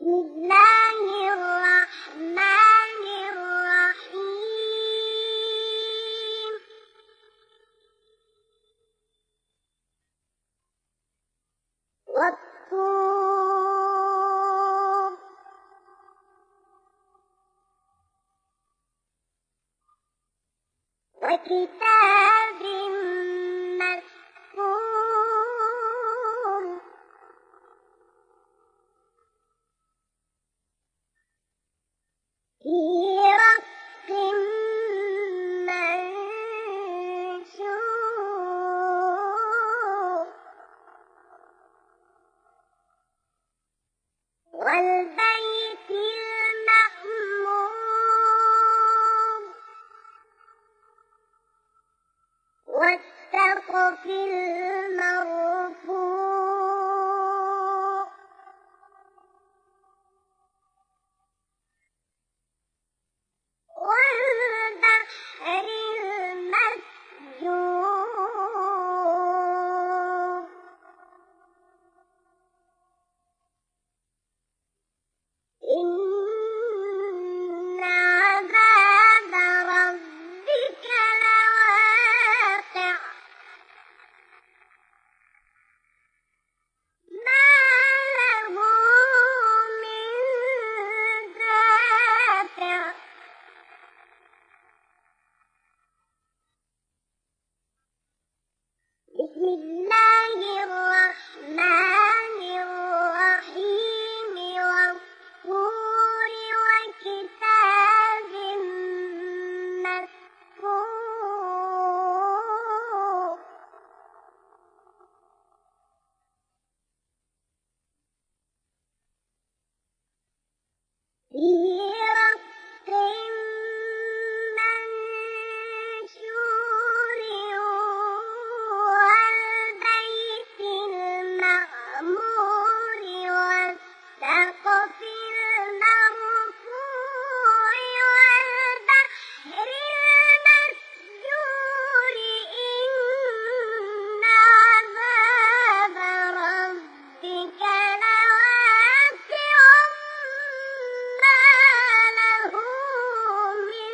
الله الرحمن الرحيم والطور وكتاب مسطور في رق منشور والبيت المعمور والسقف المرفوع والبحر المسجور إن عذاب ربك لواقع ما له من دافع بسم الله الرحمن الرحيم والطور وكتاب مسطور في رق منشور والبيت المعمور والسقف المرفوع والبحر المسجور إن عذاب ربك لواقع ما له من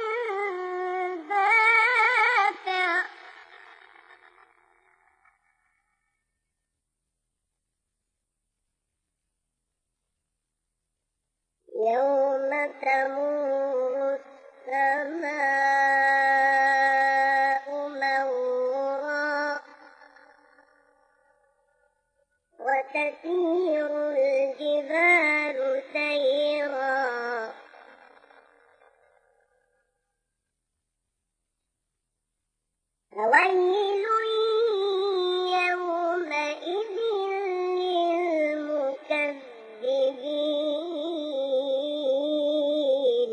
دافع يوم تمور السماء مورا وتسير الجبال سيرا فويل يومئذ للمكذبين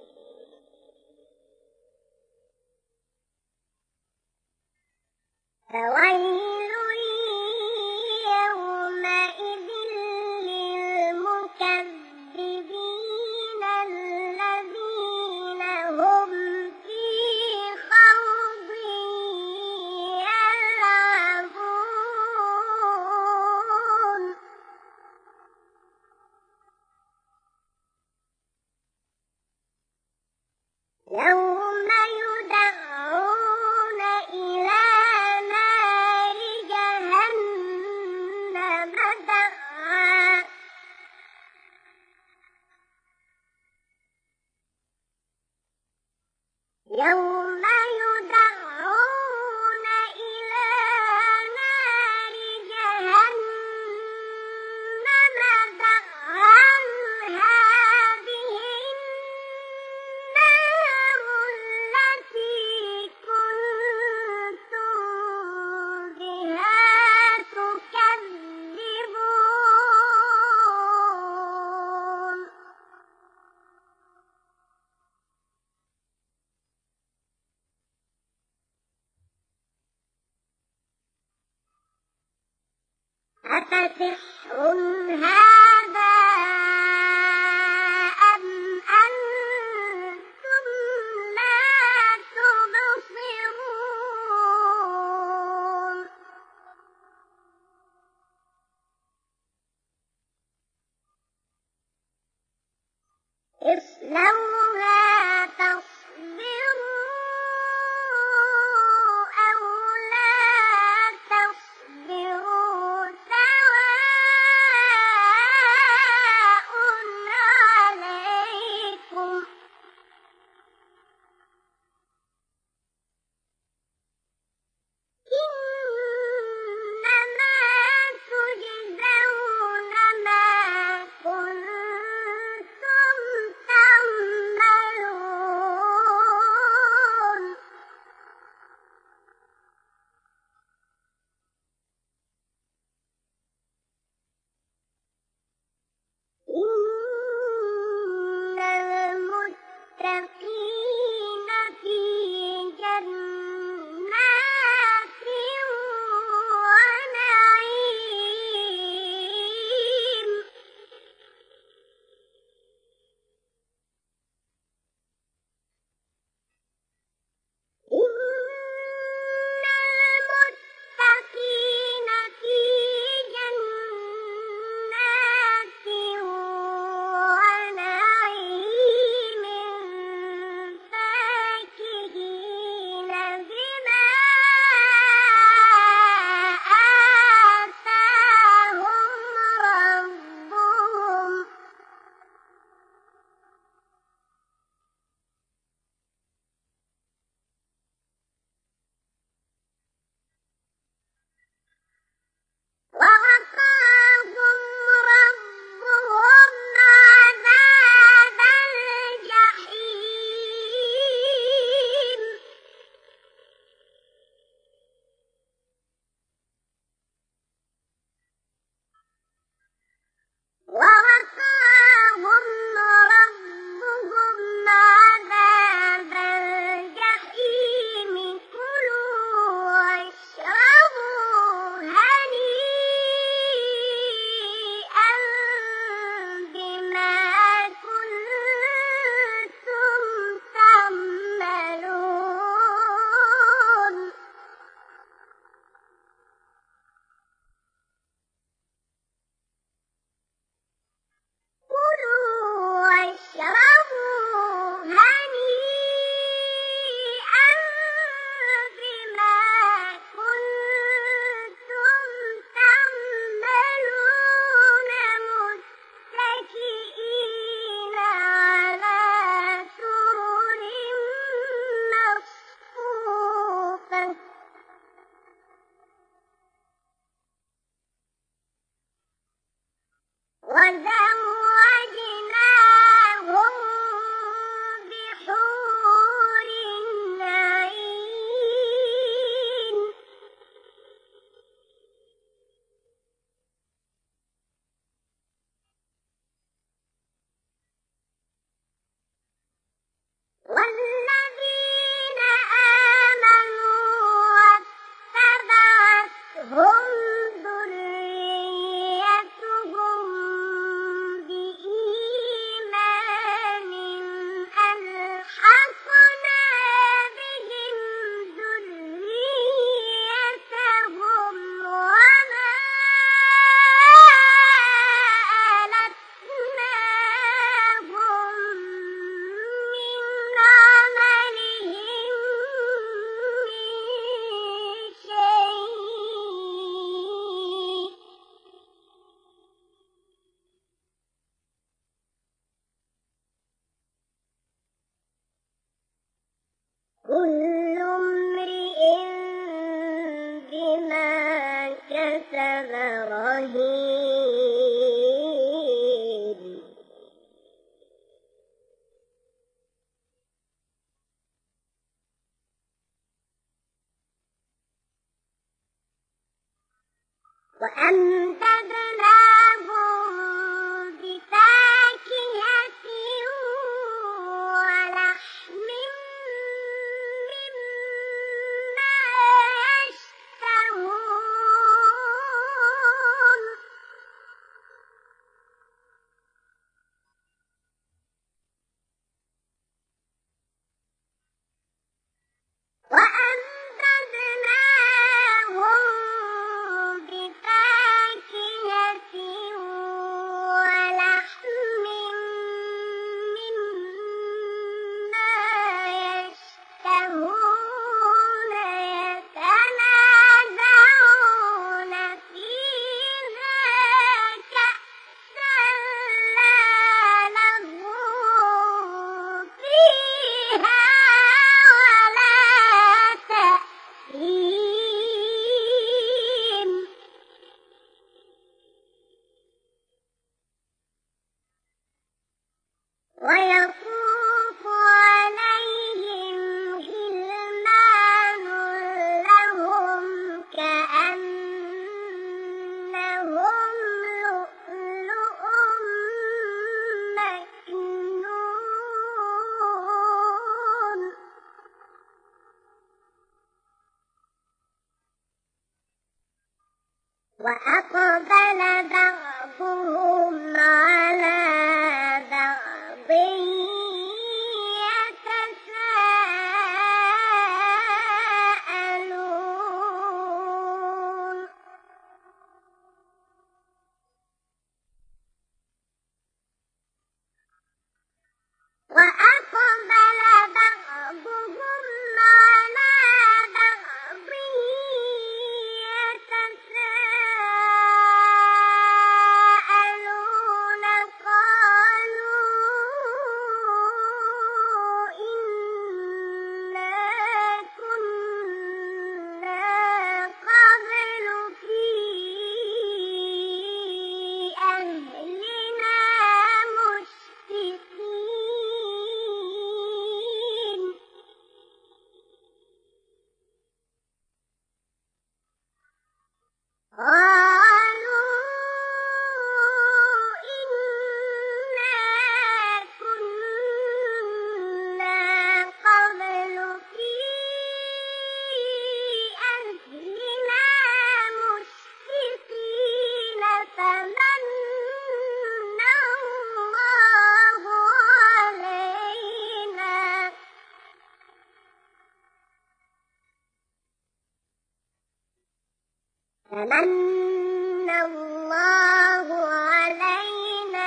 فويل يومئذ للمكذبين الذين هم في خوض يلعبون يوم يدعون إلى نار جهنم دعا يوم يدعون إلى نار جهنم دعا هذه النار التي كنتم بها تكذبون أفسحر هذا أم أنتم لا تبصرون اصلوها تصبروا أو لا تصبروا سواء عليكم إنما تجزون ما كنتم تعملون إن المتقين في جنات ونعيم إن المتقين في جنات ونعيم فاكهين بما آتاهم ربهم ووقاهم ربهم عذاب الجحيم ووقاهم ربهم عذاب الجحيم كلوا واشربوا هنيئا بما كنتم تعملون كلوا واشربوا هنيئا بما كنتم تعملون متكئين على سرر مصفوفة وزوجناهم بحور عين والذين آمنوا واتبعتهم ذريتهم بإيمان ألحقنا بهم ذريتهم وما ألتناهم من عملهم من شيء كل امرئ بما كسب رهين وأمددناهم بفاكهة ولحم مما يشتهون وأمددناهم بفاكهة ويطوف عليهم غلمان لهم كأنهم لؤلؤ مكنون وأقبل بعضهم على بعض يتساءلون وأقبل بعضهم على بعض يتساءلون قالوا إنا كنا قبل في أهلنا مشفقين قالوا إنا كنا قبل في أهلنا مشفقين فمن الله علينا فمن الله علينا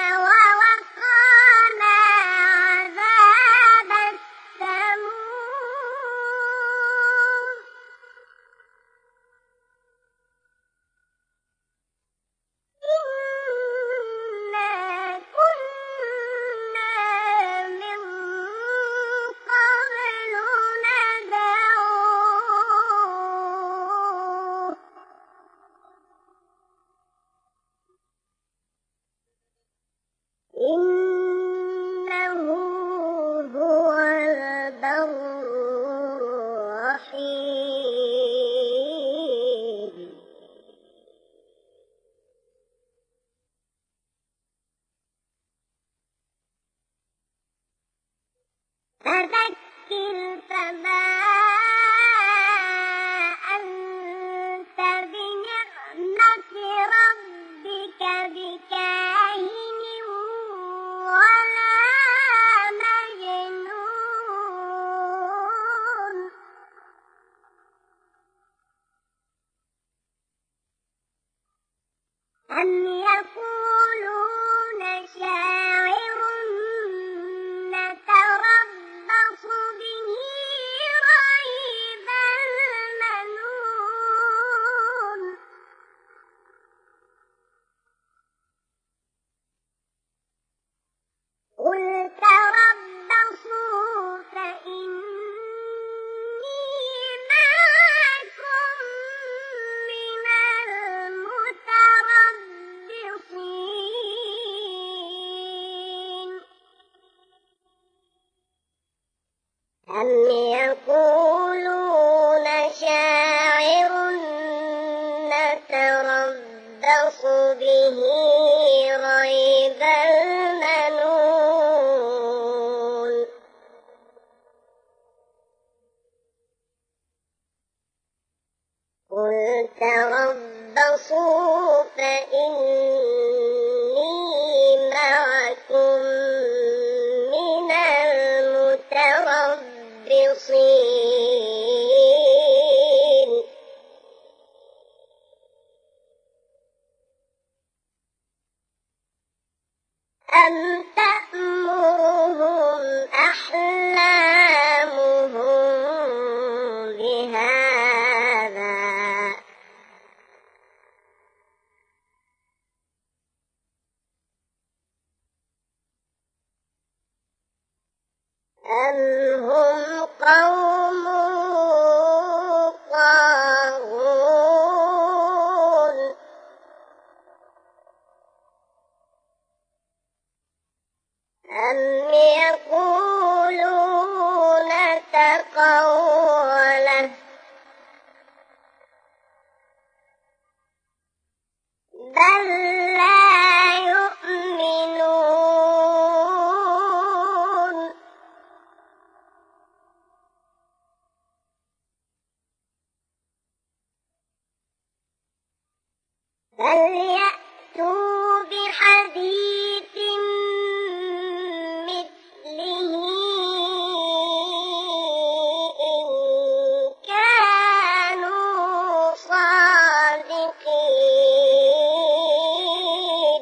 ووقانا عذاب السموم إنا كنا من قبل ندعوه إنه هو البر الرحيم فذكر فما أنت بنعمة ربك بكاهن ولا مجنون أم يقولون شاعر نتربص به ريب المنون قل تربصوا فإني معكم من المتربصين أم يقولون شاعر نتربص به ريب المنون قل تربصوا فإني معكم من المتربصين أم تأمرهم أحلامهم بهذا أم هم قوم طاغون أم يقولون تقوله بل لا يؤمنون فليأتوا بحديث مثله إن كانوا صادقين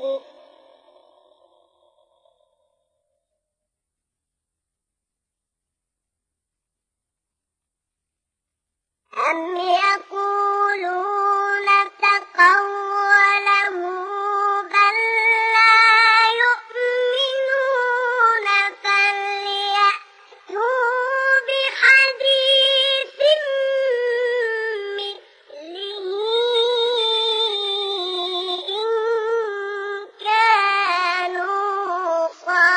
أم يقولون تقوله بل لا يؤمنون فليأتوا بحديث مثله إن كانوا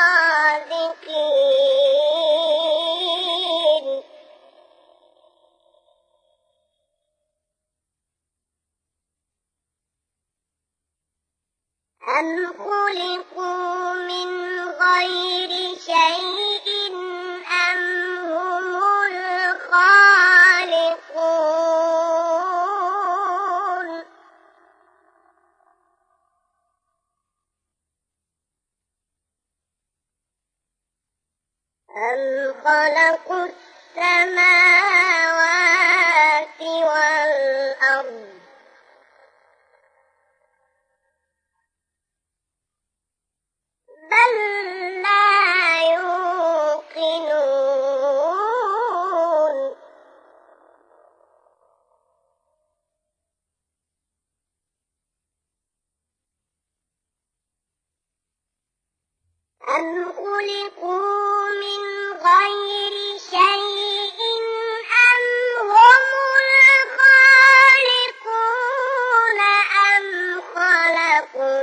صادقين أم خلقوا من غير شيء أم هم الخالقون أم خلقوا السماوات والأرض بل لا يوقنون أم خلقوا من غير شيء أم هم الخالقون أم خلقوا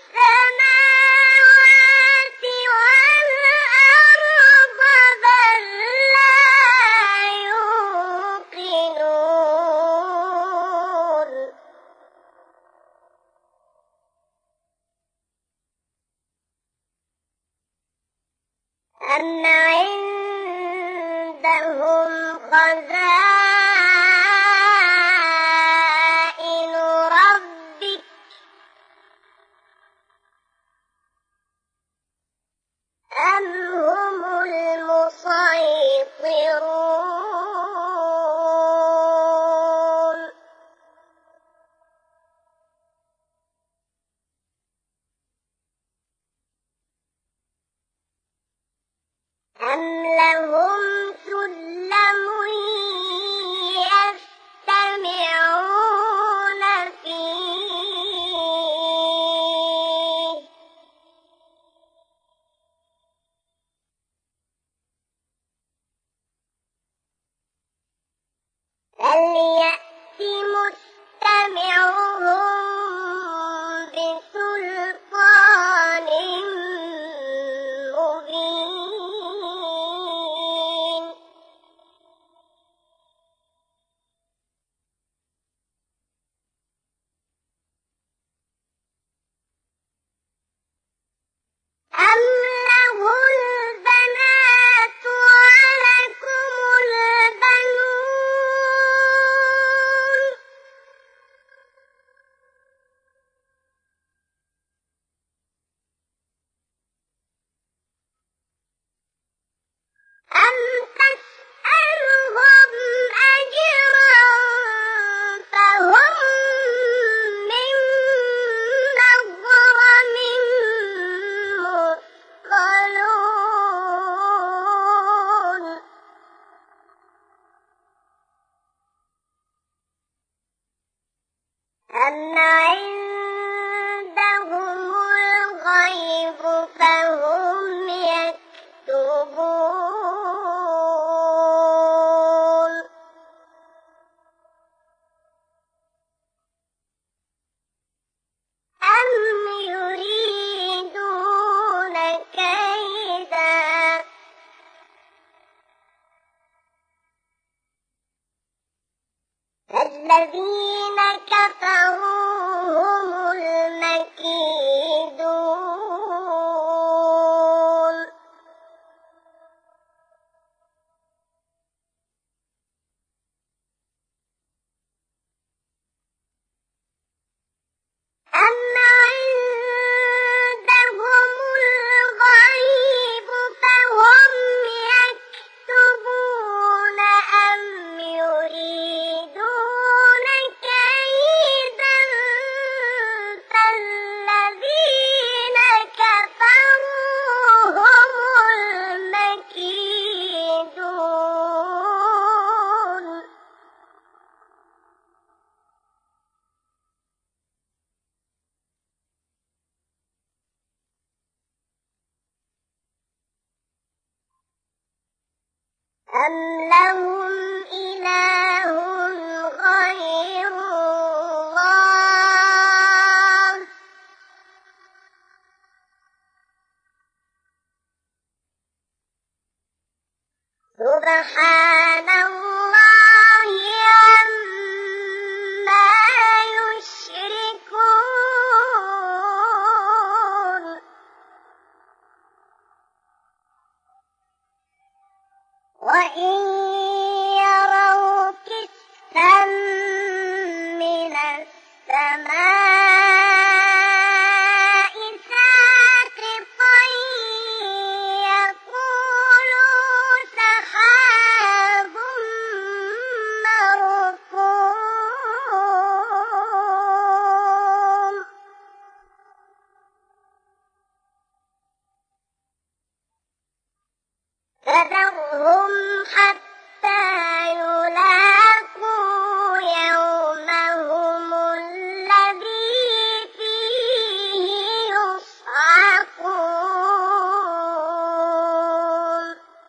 السماوات والأرض بل لا يوقنون أم عندهم خزائن ربك أم هم المسيطرون أم لهم سلم يستمعون فيه فليأت مستمعهم بسلطان مبين أم له البنات ولكم البنون الذين كفروا هم المكيدون أم عندهم الغيب فهم يكتبون أم يريدون كيدا فالذين كفروا هم المكيدون أم لهم إله غير الله سبحان الله عما يشركون وإن يروا كسفا من السماء ساقطا يقولوا سحاب مركوم فذرهم حتى يلاقوا يومهم الذي فيه يصعقون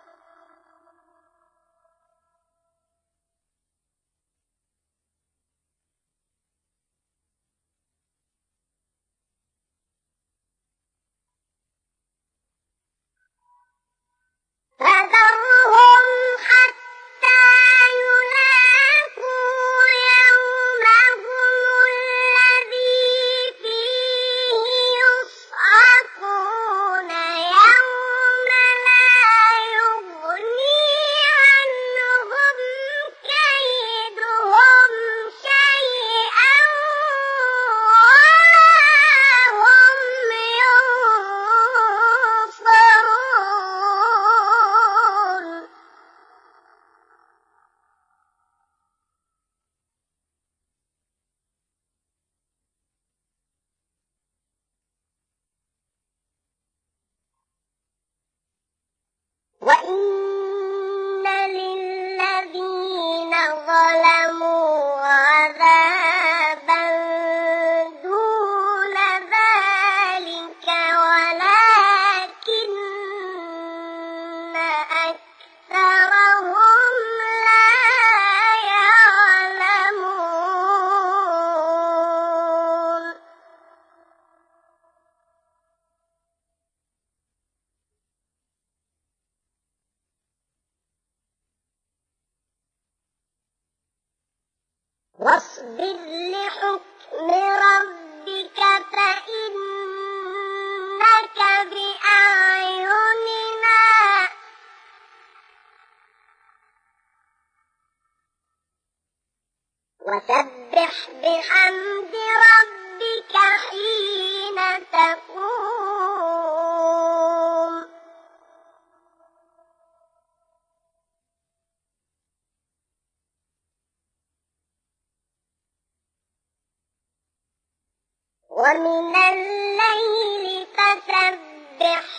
فذرهم حتى يلاقوا يومهم الذي فيه يصعقون يوم لا يغني عنهم كيدهم شيئا ولا هم ينصرون وإن للذين ظلموا عذابا دون ذلك ولكن أكثرهم لا يعلمون واصبر لحكم ربك فإنك بأعيننا وسبح بحمد ربك حين تقوم ومن الليل فسبح